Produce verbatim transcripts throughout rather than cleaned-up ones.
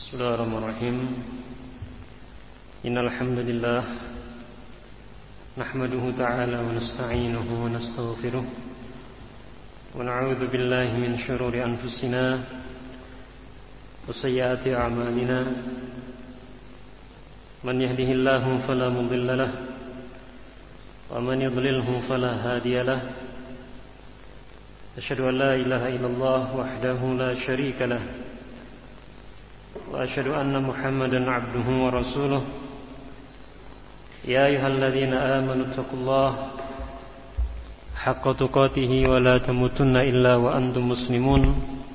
Bismillahirrahmanirrahim. Innal hamdalillah nahmaduhu ta'ala wa nasta'inuhu wa nastaghfiruh wa na'udzu billahi min shururi anfusina wa sayyiati a'malina. Man yahdihillahu fala mudilla lahu wa man yudlilhu fala hadiya lahu. Asyhadu an la ilaha illallah wahdahu la syarika lahu wa asyhadu anna Muhammadan abduhu wa rasuluh. Ya ayyuhalladzina amanu taqullaha haqqa tuqatih wa la tamutunna illa wa antum muslimun.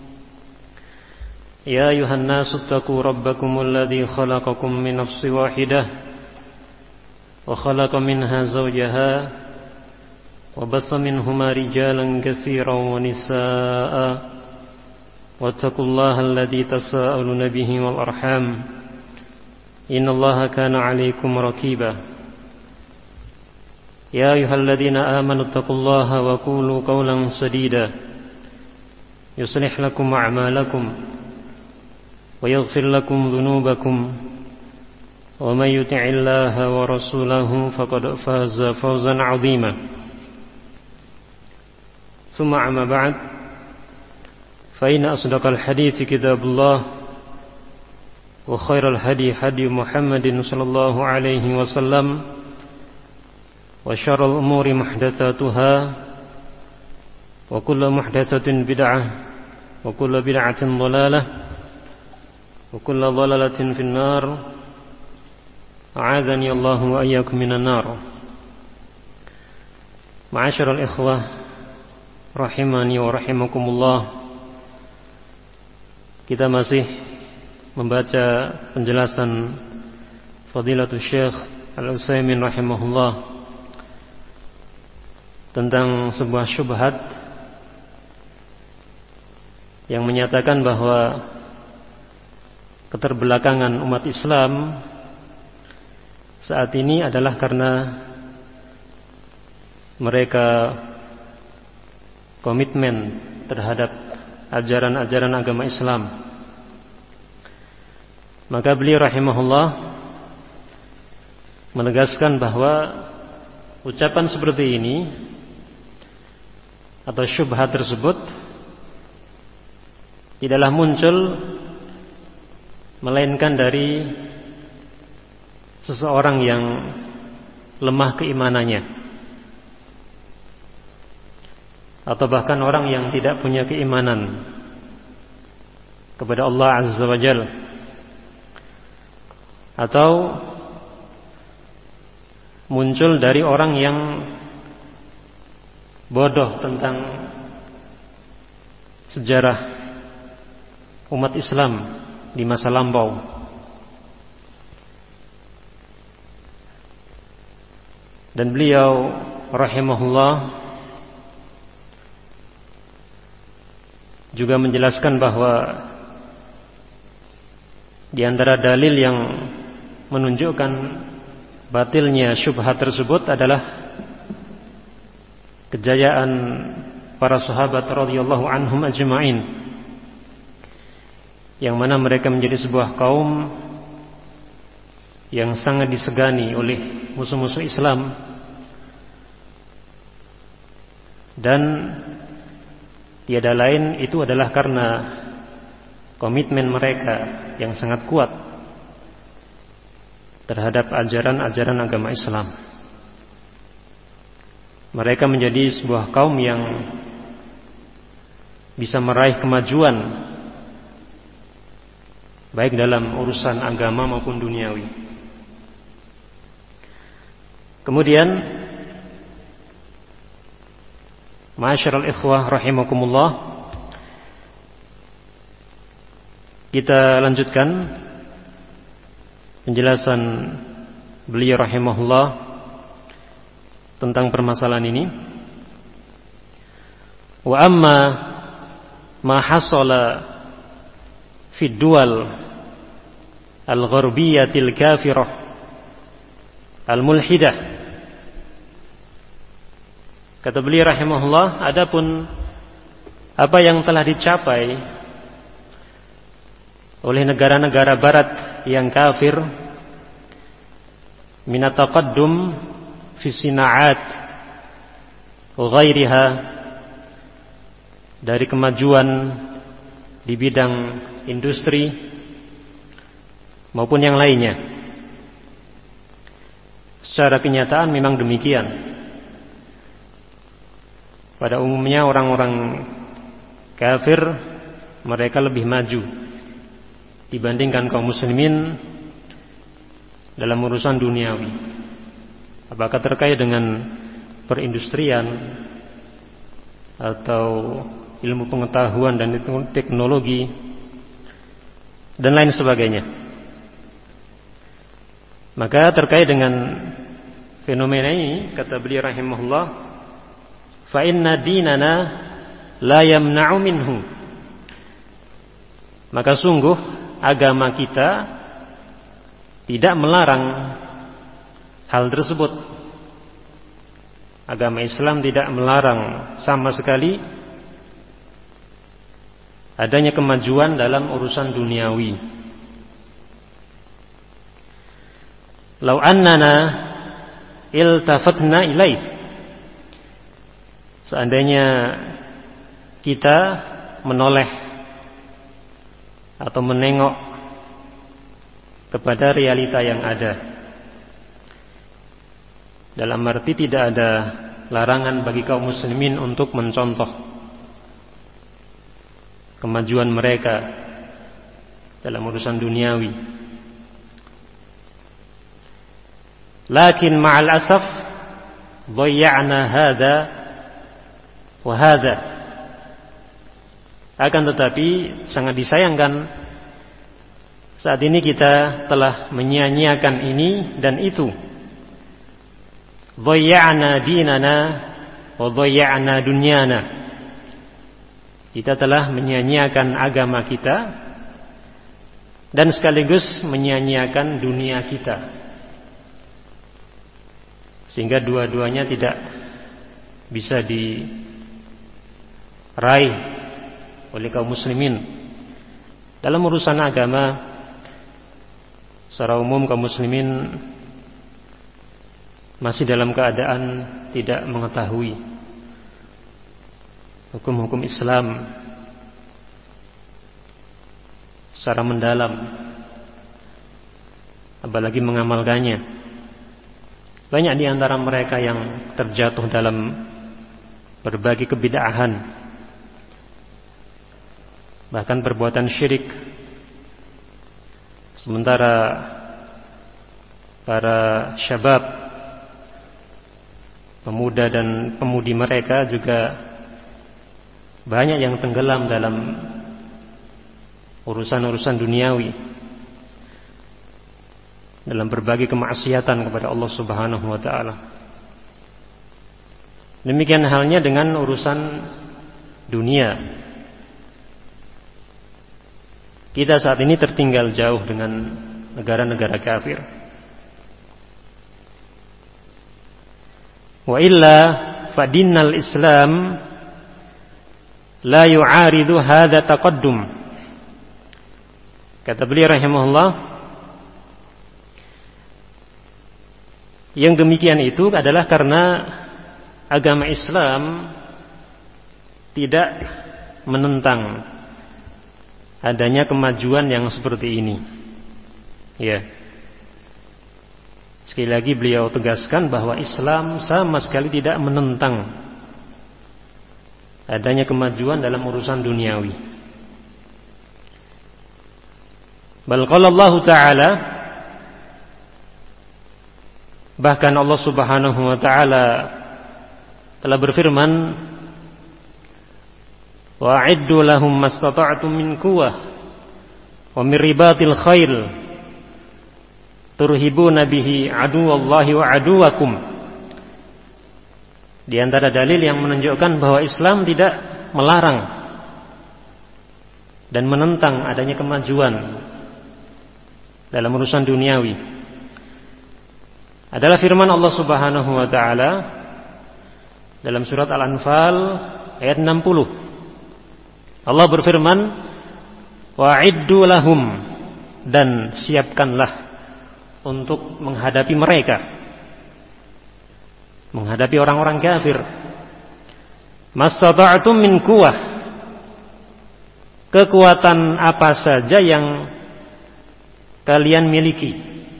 Ya ayyuhan nasu taqu rabbakumul ladzi khalaqakum min nafsin wahidah wa khalaqa minha zawjaha wa bassa minhuma rijalan katsiran wa nisaa'a. واتقوا الله الذي تساءلون به والأرحام إن الله كان عليكم رقيبا. يا أيها الذين آمنوا اتقوا الله وقولوا قولا سديدا يصلح لكم أعمالكم ويغفر لكم ذنوبكم ومن يطع الله ورسوله فقد فاز فوزا عظيما. ثم أما بعد فإن أصدق الحديث كتاب الله وخير الهدي هدي محمد صلى الله عليه وسلم وشر الأمور محدثاتها وكل محدثة بدعة وكل بدعة ضلالة وكل ضلالة في النار. أعاذني الله وإياكم من النار. معاشر الإخوة rahimani wa rahimakumullah. Kita masih membaca penjelasan Fadilatul Syekh Al-Utsaimin rahimahullah tentang sebuah syubhat yang menyatakan bahwa keterbelakangan umat Islam saat ini adalah karena mereka komitmen terhadap ajaran-ajaran agama Islam. Maka beliau rahimahullah menegaskan bahwa ucapan seperti ini atau syubhat tersebut tidaklah muncul melainkan dari seseorang yang lemah keimanannya, atau bahkan orang yang tidak punya keimanan kepada Allah Azza wa Jalla, atau muncul dari orang yang bodoh tentang sejarah umat Islam di masa lampau. Dan beliau rahimahullah juga menjelaskan bahwa di antara dalil yang menunjukkan batilnya syubhat tersebut adalah kejayaan para sahabat radhiyallahu anhum ajma'in, yang mana mereka menjadi sebuah kaum yang sangat disegani oleh musuh-musuh Islam, dan tiada lain itu adalah karena komitmen mereka yang sangat kuat terhadap ajaran-ajaran agama Islam. Mereka menjadi sebuah kaum yang bisa meraih kemajuan baik dalam urusan agama maupun duniawi. Kemudian ma'asyiral ikhwah rahimakumullah, kita lanjutkan penjelasan beliau rahimahullah tentang permasalahan ini. Wa amma ma hasala fi duwal al-gharbiyatil kafirah al-mulhidah. Kata beliau rahimahullah, adapun apa yang telah dicapai oleh negara-negara barat yang kafir min at-taqaddum fi sina'at wa ghairiha, dari kemajuan di bidang industri maupun yang lainnya. Secara kenyataan memang demikian. Pada umumnya orang-orang kafir mereka lebih maju dibandingkan kaum muslimin dalam urusan duniawi. Apakah terkait dengan perindustrian atau ilmu pengetahuan dan teknologi dan lain sebagainya. Maka terkait dengan fenomena ini, kata beliau rahimahullah, fa inna dinana la yamna'u minhu, maka sungguh agama kita tidak melarang hal tersebut. Agama Islam tidak melarang sama sekali adanya kemajuan dalam urusan duniawi. Lau annana iltafatna ilaih, seandainya kita menoleh atau menengok kepada realita yang ada, dalam arti tidak ada larangan bagi kaum muslimin untuk mencontoh kemajuan mereka dalam urusan duniawi. Lakin ma'al asaf dhayya'na hadha wa hadha, akan tetapi sangat disayangkan saat ini kita telah menyia-nyiakan ini dan itu. Dhayya'na dinana wa dhayya'na dunyana, kita telah menyia-nyiakan agama kita dan sekaligus menyia-nyiakan dunia kita, sehingga dua-duanya tidak bisa diraih oleh kaum muslimin. Dalam urusan agama secara umum kaum muslimin masih dalam keadaan tidak mengetahui hukum-hukum Islam secara mendalam, apalagi mengamalkannya. Banyak di antara mereka yang terjatuh dalam berbagai kebid'ahan, bahkan perbuatan syirik, sementara para syabab, pemuda dan pemudi mereka juga banyak yang tenggelam dalam urusan-urusan duniawi, dalam berbagai kemaksiatan kepada Allah Subhanahu wa ta'ala. Demikian halnya dengan urusan dunia. Kita saat ini tertinggal jauh dengan negara-negara kafir. Wa illa fa dinnal Islam la yu'aridu hadha taqaddum. Kata beliau rahimahullah, yang demikian itu adalah karena agama Islam tidak menentang adanya kemajuan yang seperti ini. Ya. Sekali lagi beliau tegaskan bahwa Islam sama sekali tidak menentang adanya kemajuan dalam urusan duniawi. Bal qala Allah Ta'ala, bahkan Allah Subhanahu wa ta'ala telah berfirman, wa'iddu lahum mastata'tum min quwwah wa min ribatil khail turhibuna bihi aduwallahi wa aduwakum. Di antara dalil yang menunjukkan bahwa Islam tidak melarang dan menentang adanya kemajuan dalam urusan duniawi adalah firman Allah Subhanahu wa ta'ala dalam surat Al-Anfal ayat enam puluh. Allah berfirman, wa'iddu lahum, dan siapkanlah untuk menghadapi mereka, menghadapi orang-orang kafir. Mastata'tum min quwwah, kekuatan apa saja yang kalian miliki.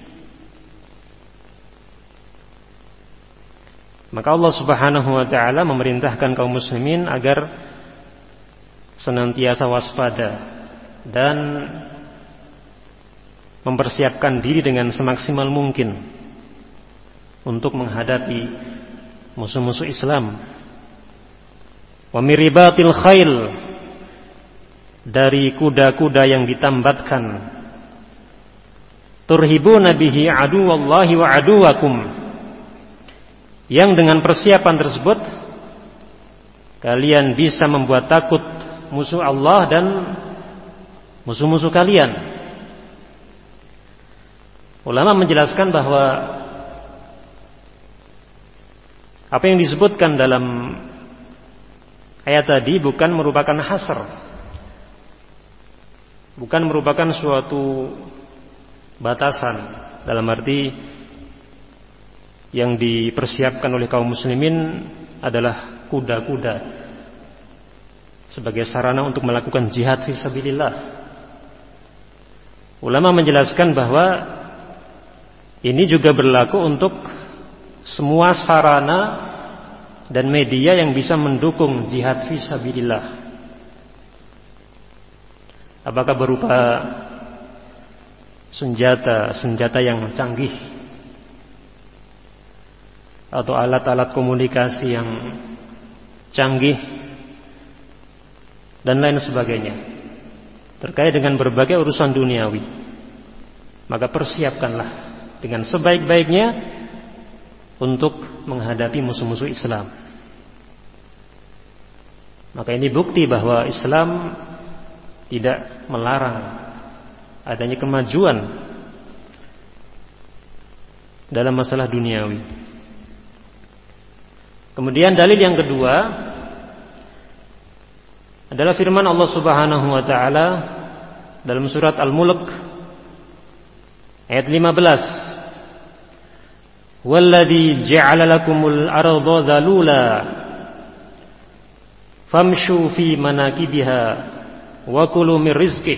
Maka Allah Subhanahu wa ta'ala memerintahkan kaum muslimin agar senantiasa waspada dan mempersiapkan diri dengan semaksimal mungkin untuk menghadapi musuh-musuh Islam. Wa miribatil khail, dari kuda-kuda yang ditambatkan. Turhibuna bihi aduwallahi wa aduwakum, yang dengan persiapan tersebut kalian bisa membuat takut musuh Allah dan musuh-musuh kalian. Ulama menjelaskan bahwa apa yang disebutkan dalam ayat tadi bukan merupakan hasr, bukan merupakan suatu batasan, dalam arti yang dipersiapkan oleh kaum muslimin adalah kuda-kuda sebagai sarana untuk melakukan jihad fisabilillah. Ulama menjelaskan bahwa ini juga berlaku untuk semua sarana dan media yang bisa mendukung jihad fisabilillah. Apakah berupa senjata, senjata yang canggih, atau alat-alat komunikasi yang canggih dan lain sebagainya terkait dengan berbagai urusan duniawi, maka persiapkanlah dengan sebaik-baiknya untuk menghadapi musuh-musuh Islam. Maka ini bukti bahwa Islam tidak melarang adanya kemajuan dalam masalah duniawi. Kemudian dalil yang kedua adalah firman Allah Subhanahu wa taala dalam surat Al-Mulk ayat lima belas. Walladzi ja'ala lakumul arda dzalula famshu fi manakibiha wa kulu mir rizqih.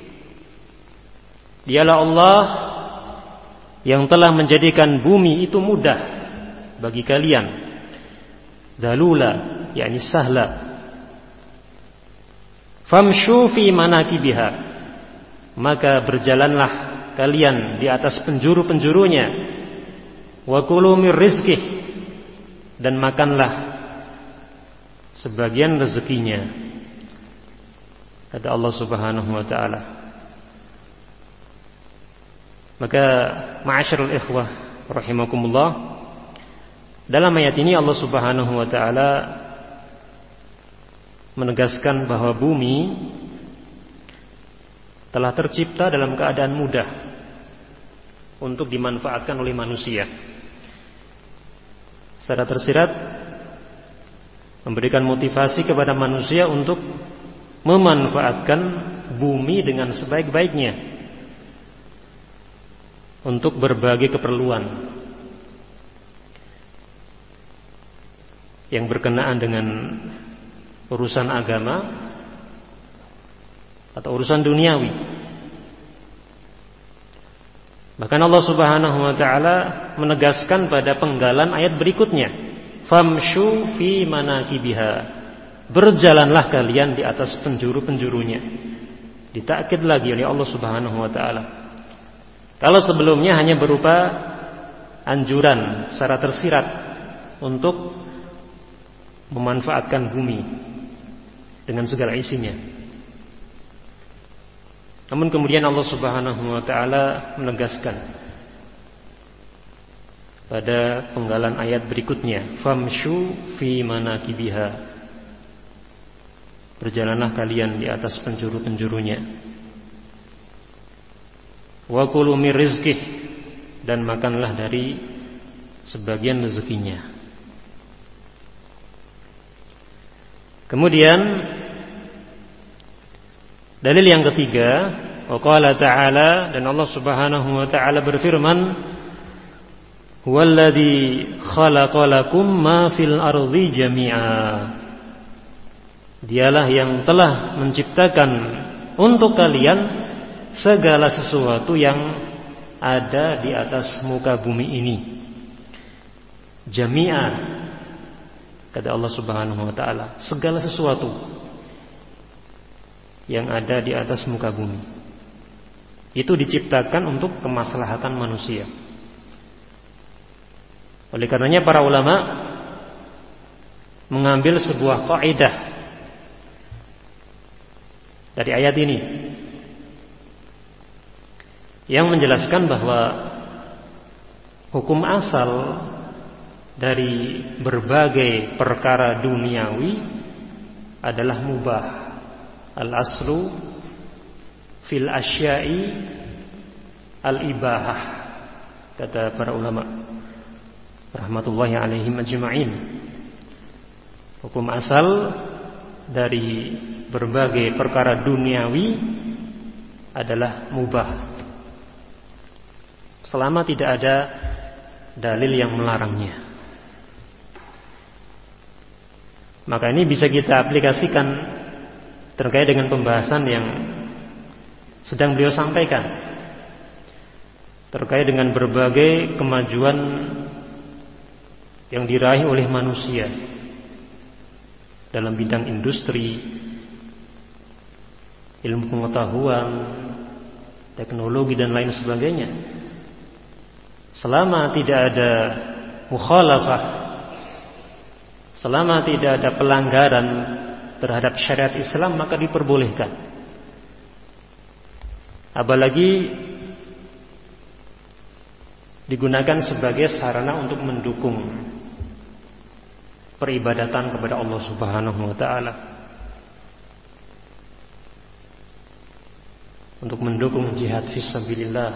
Dialah Allah yang telah menjadikan bumi itu mudah bagi kalian. Dzalula, yakni sahla. Famshu fi manakibiha, maka berjalanlah kalian di atas penjuru-penjurunya. Wa kulu mir rizqih, dan makanlah sebagian rezekinya, kata Allah Subhanahu wa taala. Maka ma'asyiral ikhwah rahimakumullah, dalam ayat ini Allah Subhanahu wa taala menegaskan bahwa bumi telah tercipta dalam keadaan mudah untuk dimanfaatkan oleh manusia. Secara tersirat memberikan motivasi kepada manusia untuk memanfaatkan bumi dengan sebaik-baiknya untuk berbagai keperluan yang berkenaan dengan urusan agama atau urusan duniawi. Bahkan Allah Subhanahu wa taala menegaskan pada penggalan ayat berikutnya, famshu fi manakibiha, berjalanlah kalian di atas penjuru-penjurunya. Ditakkid lagi oleh Allah Subhanahu wa taala. Kalau sebelumnya hanya berupa anjuran secara tersirat untuk memanfaatkan bumi dengan segala isinya, namun kemudian Allah Subhanahu wa taala menegaskan pada penggalan ayat berikutnya, famshu fi manakibiha, berjalanlah kalian di atas penjuru-penjurunya. Wa kulu mir rizqih, dan makanlah dari sebagian rezekinya. Kemudian Dalil yang ketiga, wa qala ta'ala, dan Allah Subhanahu wa taala berfirman, huwallazi khalaqa lakum ma fil ardi jami'a. Dialah yang telah menciptakan untuk kalian segala sesuatu yang ada di atas muka bumi ini. Jami'a, kata Allah Subhanahu wa taala, segala sesuatu yang ada di atas muka bumi itu diciptakan untuk kemaslahatan manusia. Oleh karenanya para ulama mengambil sebuah kaidah dari ayat ini yang menjelaskan bahwa hukum asal dari berbagai perkara duniawi adalah mubah. Al-aslu fil asya'i al-ibahah, kata para ulama rahmatullahi alaihim ajma'in. Hukum asal dari berbagai perkara duniawi adalah mubah, selama tidak ada dalil yang melarangnya. Maka ini bisa kita aplikasikan terkait dengan pembahasan yang sedang beliau sampaikan terkait dengan berbagai kemajuan yang diraih oleh manusia dalam bidang industri, ilmu pengetahuan, teknologi dan lain sebagainya. Selama tidak ada mukhalafah, selama tidak ada pelanggaran terhadap syariat Islam, maka diperbolehkan. Apalagi digunakan sebagai sarana untuk mendukung peribadatan kepada Allah Subhanahu wa taala, untuk mendukung jihad fisabilillah.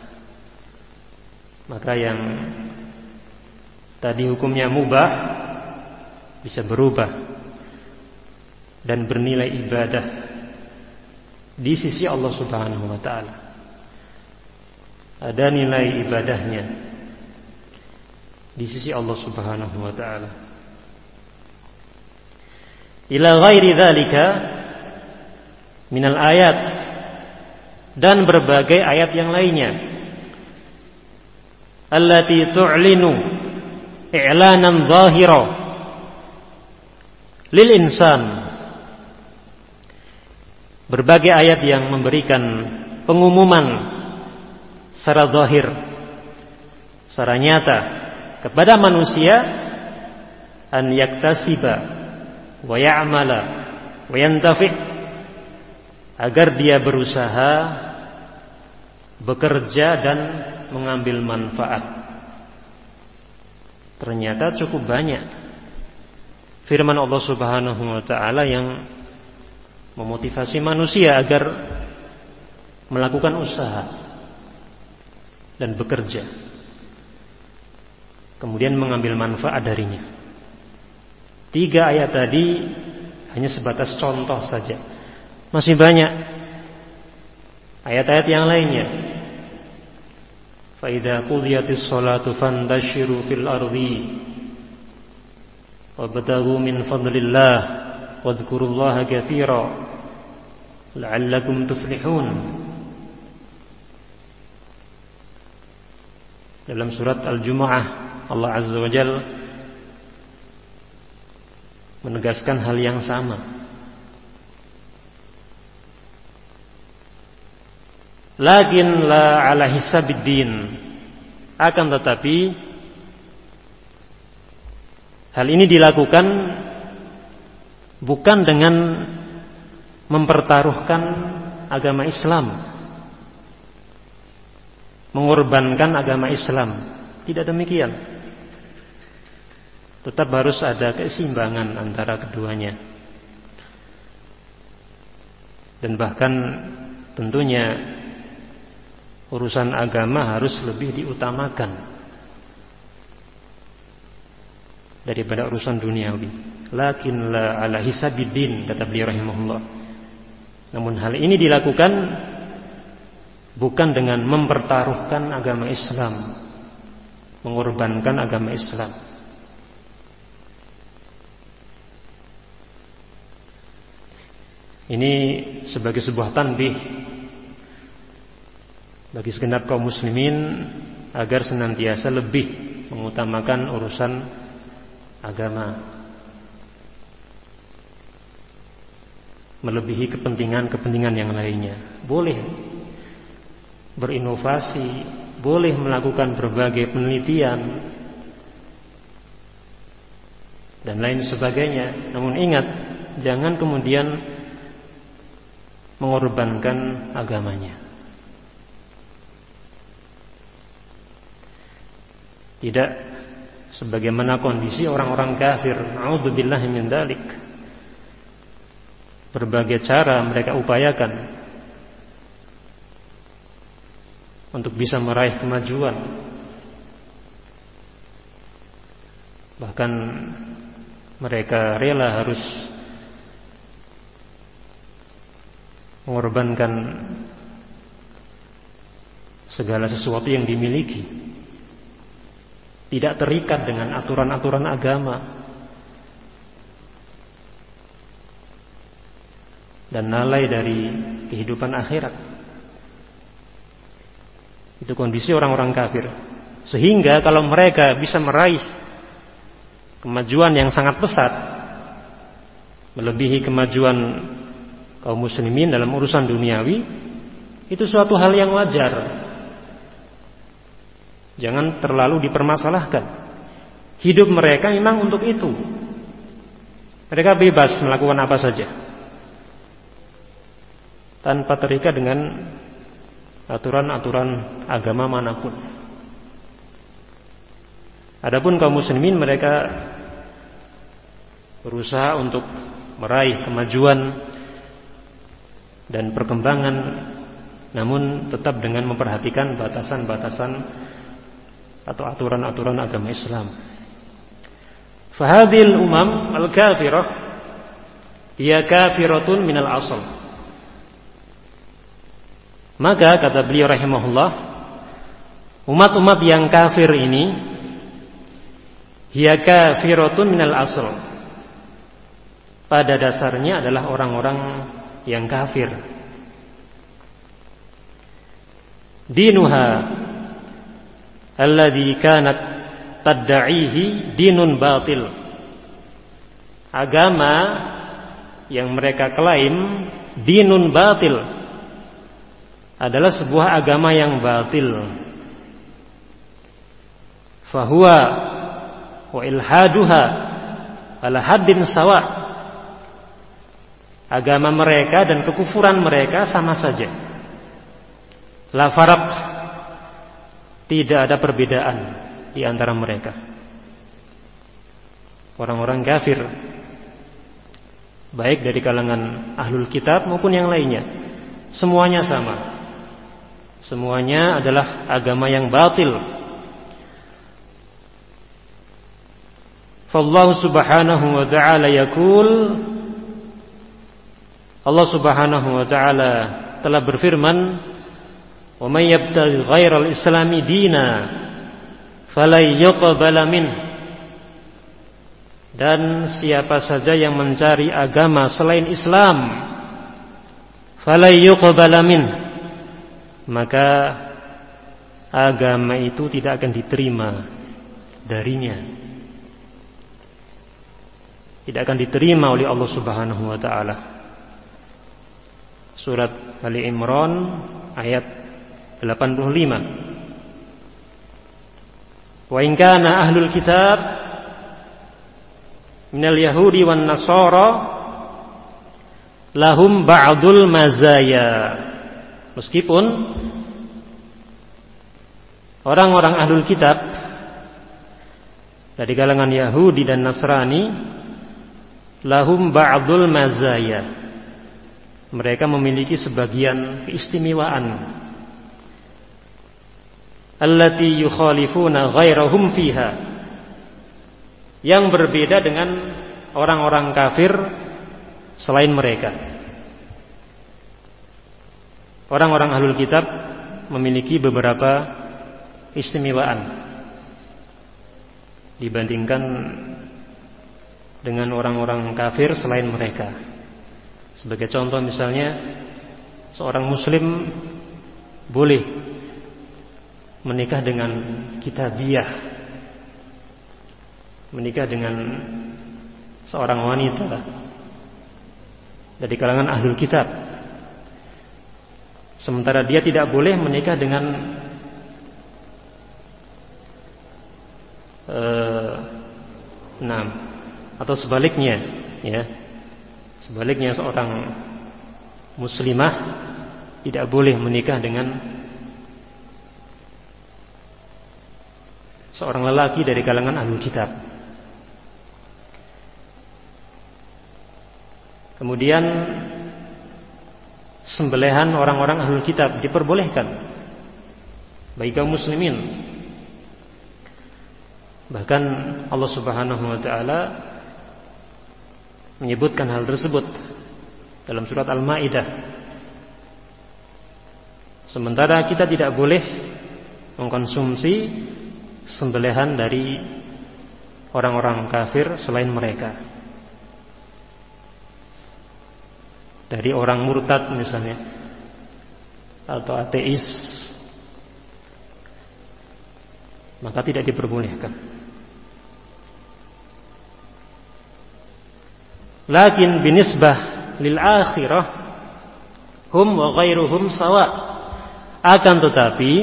Maka yang tadi hukumnya mubah bisa berubah dan bernilai ibadah di sisi Allah Subhanahu wa taala. Ada nilai ibadahnya di sisi Allah Subhanahu wa taala. Ila ghairi dzalika minal ayat, dan berbagai ayat yang lainnya, allati tu'linu i'lanan zahira lil insan. Berbagai ayat yang memberikan pengumuman secara zahir, secara nyata kepada manusia, an yaktasiba wa ya'mala wa yantafi', agar dia berusaha, bekerja dan mengambil manfaat. Ternyata cukup banyak firman Allah Subhanahu wa taala yang memotivasi manusia agar melakukan usaha dan bekerja, kemudian mengambil manfaat darinya. Tiga ayat tadi hanya sebatas contoh saja. Masih banyak ayat-ayat yang lainnya. Fa idza qudiyatis sholatu fantashiru fil ardi wabtaghu min fadlillah wadhkurullaha katsira la'allakum tuflihun. Dalam surat Al-Jumu'ah, Allah Azza wa Jalla menegaskan hal yang sama. Lakin la ala hisabiddin, akan tetapi hal ini dilakukan bukan dengan mempertaruhkan agama Islam, mengorbankan agama Islam. Tidak demikian. Tetap harus ada keseimbangan antara keduanya. Dan bahkan tentunya urusan agama harus lebih diutamakan daripada urusan duniawi. Lakin la ala hisabiddin, kata beliau rahimahullah. Namun hal ini dilakukan bukan dengan mempertaruhkan agama Islam, mengorbankan agama Islam. Ini sebagai sebuah tanbih bagi segenap kaum muslimin agar senantiasa lebih mengutamakan urusan agama, melebihi kepentingan-kepentingan yang lainnya. Boleh berinovasi, boleh melakukan berbagai penelitian dan lain sebagainya. Namun ingat, jangan kemudian mengorbankan agamanya. Tidak sebagaimana kondisi orang-orang kafir. A'udzubillahi min dzalik. Berbagai cara mereka upayakan untuk bisa meraih kemajuan. Bahkan mereka rela harus mengorbankan segala sesuatu yang dimiliki, tidak terikat dengan aturan-aturan agama, dan lalai dari kehidupan akhirat. Itu kondisi orang-orang kafir. Sehingga kalau mereka bisa meraih kemajuan yang sangat pesat, melebihi kemajuan kaum muslimin dalam urusan duniawi, itu suatu hal yang wajar. Jangan terlalu dipermasalahkan. Hidup mereka memang untuk itu. Mereka bebas melakukan apa saja, tanpa terikat dengan aturan-aturan agama manapun. Adapun kaum muslimin, mereka berusaha untuk meraih kemajuan dan perkembangan, namun tetap dengan memperhatikan batasan-batasan atau aturan-aturan agama Islam. Fahadhil umam al-kafirah hiya kafiratun minal asal. Maka kata beliau rahimahullah, umat-umat yang kafir ini hiya kafiratun minal asal, pada dasarnya adalah orang-orang yang kafir. Dinuha alladhi kanat tadda'ihi dinun batil. Agama yang mereka klaim dinun batil adalah sebuah agama yang batil. Fahuwa wa ilhaduha ala haddin sawa. Agama mereka dan kekufuran mereka sama saja. La faraq, tidak ada perbedaan di antara mereka. Orang-orang kafir, baik dari kalangan ahlul kitab maupun yang lainnya, semuanya sama. Semuanya adalah agama yang batil. Fallahu subhanahu wa ta'ala yaqul, Allah subhanahu wa ta'ala telah berfirman, wa may yabtaghi ghairal islami dina falay yuqbala minh. Dan siapa saja yang mencari agama selain Islam, falay yuqbala minh, maka agama itu tidak akan diterima darinya, tidak akan diterima oleh Allah subhanahu wa ta'ala. Surat Ali Imran ayat delapan puluh lima. Wa in kana ahlul kitab minal yahudi wan nasara lahum ba'dul mazaya. Meskipun orang-orang ahlul kitab dari kalangan Yahudi dan Nasrani, lahum ba'dul mazaya, mereka memiliki sebagian keistimewaan, allati yukhalifuna ghairahum fiha, yang berbeda dengan orang-orang kafir selain mereka. orang-orang ahlul kitab memiliki beberapa istimewaan dibandingkan dengan orang-orang kafir selain mereka. Sebagai contoh misalnya, seorang muslim boleh menikah dengan kitabiyah, menikah dengan seorang wanita dari kalangan ahlul kitab, sementara dia tidak boleh menikah dengan uh, nah, atau sebaliknya, ya, sebaliknya seorang muslimah tidak boleh menikah dengan seorang lelaki dari kalangan ahlul kitab. Kemudian sembelihan orang-orang ahlul kitab diperbolehkan bagi kaum muslimin. Bahkan Allah Subhanahu wa taala menyebutkan hal tersebut dalam surat Al-Maidah. Sementara kita tidak boleh mengkonsumsi sembelihan dari orang-orang kafir selain mereka, dari orang murtad misalnya, atau ateis, maka tidak diperbolehkan. Lakin binisbah lil akhirah hum wa ghairuhum sawa. Akan tetapi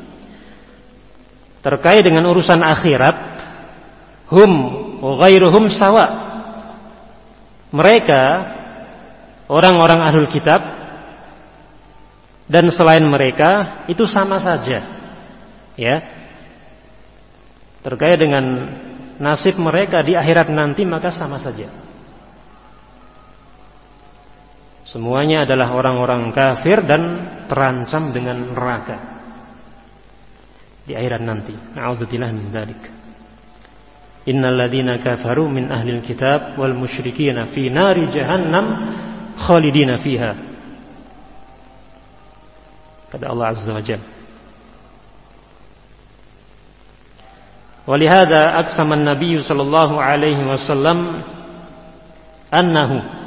terkait dengan urusan akhirat, hum wa ghairuhum sawa, mereka orang-orang ahlul kitab dan selain mereka itu sama saja, ya. Terkait dengan nasib mereka di akhirat nanti maka sama saja. Semuanya adalah orang-orang kafir dan terancam dengan neraka di akhirat nanti. Na'udzubillah min dzalik. Innal ladzina kafaru min ahlil kitab wal musyrikin fi nari jahannam khalidina fiha. Kata Allah Azza wa Jalla. Walihada aqsama an-nabiy sallallahu alaihi wasallam annahu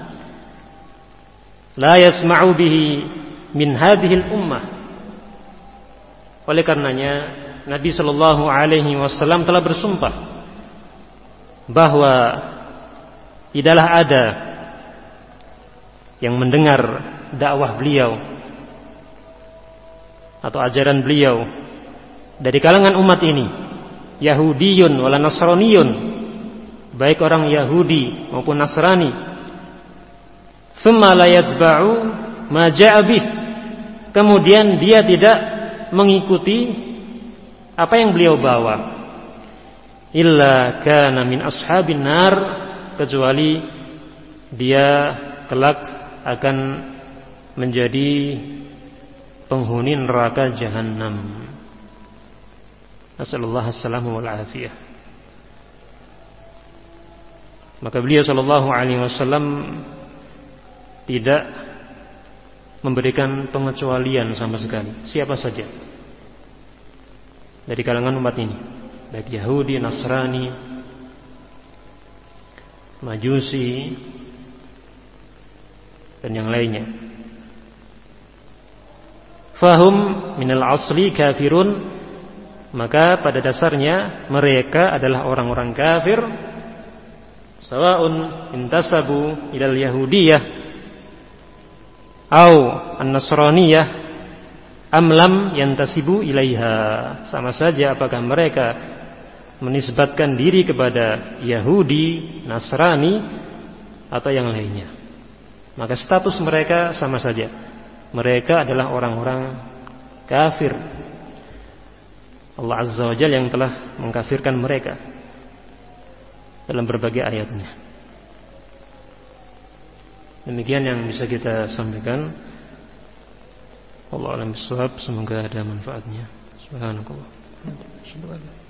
la yasma'u bihi min hadhil ummah. Oleh karenanya Nabi sallallahu alaihi wasallam telah bersumpah bahwa tidaklah ada yang mendengar dakwah beliau atau ajaran beliau dari kalangan umat ini, Yahudiyun wala Nasraniyun, baik orang Yahudi maupun Nasrani, tsumma la yatba'u ma ja'a bih, kemudian dia tidak mengikuti apa yang beliau bawa, illa kana min ashabin nar, kecuali dia kelak akan menjadi penghuni neraka jahanam. Nasallallahu assalamu wal afiyah. Maka beliau sallallahu alaihi wasallam tidak memberikan pengecualian sama sekali siapa saja dari kalangan umat ini, baik Yahudi, Nasrani, Majusi dan yang lainnya. Fahum minal asli kafirun, maka pada dasarnya mereka adalah orang-orang kafir, sawaun intasabu ilal yahudiyah au an-nasraniyah am lam yantasibu ilaiha, sama saja apakah mereka menisbatkan diri kepada Yahudi, Nasrani atau yang lainnya, maka status mereka sama saja, mereka adalah orang-orang kafir. Allah Azza wa Jalla yang telah mengkafirkan mereka dalam berbagai ayatnya. Demikian yang bisa kita sampaikan. Wallahu a'lam bishawab. Semoga ada manfaatnya. Subhanakallah.